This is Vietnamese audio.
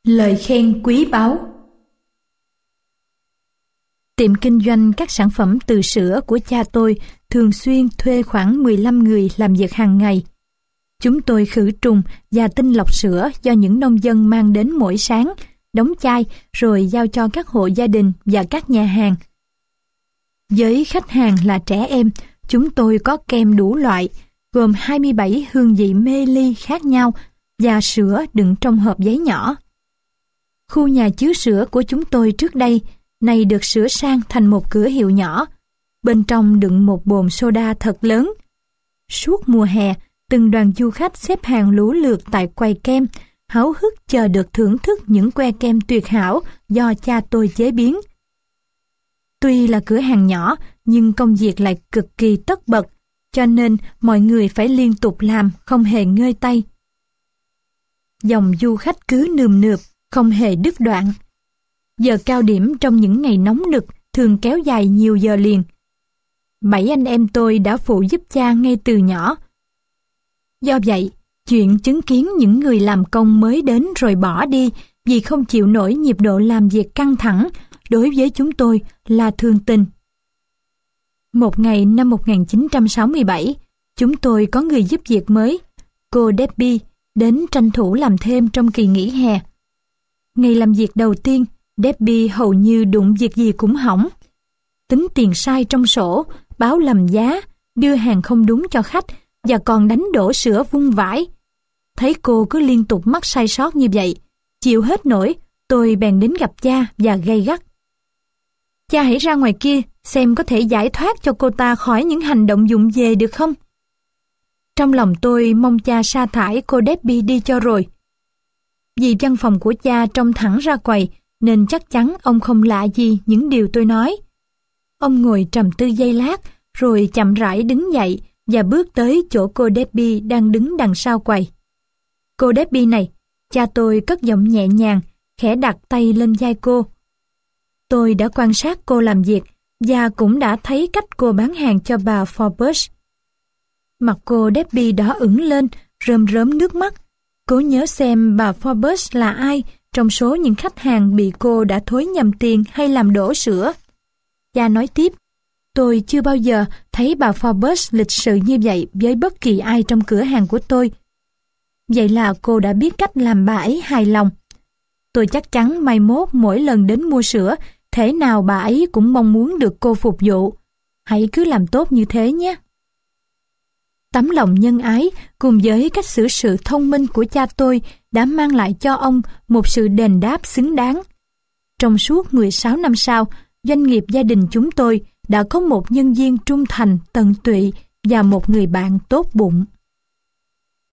Lời khen quý báu. Tiệm kinh doanh các sản phẩm từ sữa của cha tôi thường xuyên thuê khoảng 15 người làm việc hàng ngày. Chúng tôi khử trùng và tinh lọc sữa do những nông dân mang đến mỗi sáng, đóng chai rồi giao cho các hộ gia đình và các nhà hàng. Với khách hàng là trẻ em, chúng tôi có kem đủ loại, gồm 27 hương vị mê ly khác nhau và sữa đựng trong hộp giấy nhỏ. Khu nhà chứa sữa của chúng tôi trước đây, nay được sửa sang thành một cửa hiệu nhỏ. Bên trong đựng một bồn soda thật lớn. Suốt mùa hè, từng đoàn du khách xếp hàng lũ lượt tại quầy kem, háo hức chờ được thưởng thức những que kem tuyệt hảo do cha tôi chế biến. Tuy là cửa hàng nhỏ, nhưng công việc lại cực kỳ tất bật, cho nên mọi người phải liên tục làm, không hề ngơi tay. Dòng du khách cứ nườm nượp, không hề đứt đoạn. Giờ cao điểm trong những ngày nóng nực thường kéo dài nhiều giờ liền. 7 anh em tôi đã phụ giúp cha ngay từ nhỏ. Do vậy, chuyện chứng kiến những người làm công mới đến rồi bỏ đi vì không chịu nổi nhịp độ làm việc căng thẳng đối với chúng tôi là thường tình. Một ngày năm 1967, chúng tôi có người giúp việc mới, cô Debbie, đến tranh thủ làm thêm trong kỳ nghỉ hè. Ngày làm việc đầu tiên, Debbie hầu như đụng việc gì cũng hỏng. Tính tiền sai trong sổ, báo lầm giá, đưa hàng không đúng cho khách và còn đánh đổ sữa vung vãi. Thấy cô cứ liên tục mắc sai sót như vậy, chịu hết nổi, tôi bèn đến gặp cha và gay gắt. Cha hãy ra ngoài kia xem có thể giải thoát cho cô ta khỏi những hành động vụng về được không? Trong lòng tôi mong cha sa thải cô Debbie đi cho rồi. Vì văn phòng của cha trông thẳng ra quầy, nên chắc chắn ông không lạ gì những điều tôi nói. Ông ngồi trầm tư giây lát, rồi chậm rãi đứng dậy và bước tới chỗ cô Debbie đang đứng đằng sau quầy. Cô Debbie này, cha tôi cất giọng nhẹ nhàng, khẽ đặt tay lên vai cô. Tôi đã quan sát cô làm việc và cũng đã thấy cách cô bán hàng cho bà Forbes. Mặt cô Debbie đỏ ửng lên, rơm rớm nước mắt. Cố nhớ xem bà Forbes là ai trong số những khách hàng bị cô đã thối nhầm tiền hay làm đổ sữa. Cha nói tiếp, tôi chưa bao giờ thấy bà Forbes lịch sự như vậy với bất kỳ ai trong cửa hàng của tôi. Vậy là cô đã biết cách làm bà ấy hài lòng. Tôi chắc chắn mai mốt mỗi lần đến mua sữa, thể nào bà ấy cũng mong muốn được cô phục vụ. Hãy cứ làm tốt như thế nhé. Tấm lòng nhân ái cùng với cách xử sự thông minh của cha tôi đã mang lại cho ông một sự đền đáp xứng đáng. Trong suốt 16 năm sau, doanh nghiệp gia đình chúng tôi đã có một nhân viên trung thành, tận tụy và một người bạn tốt bụng.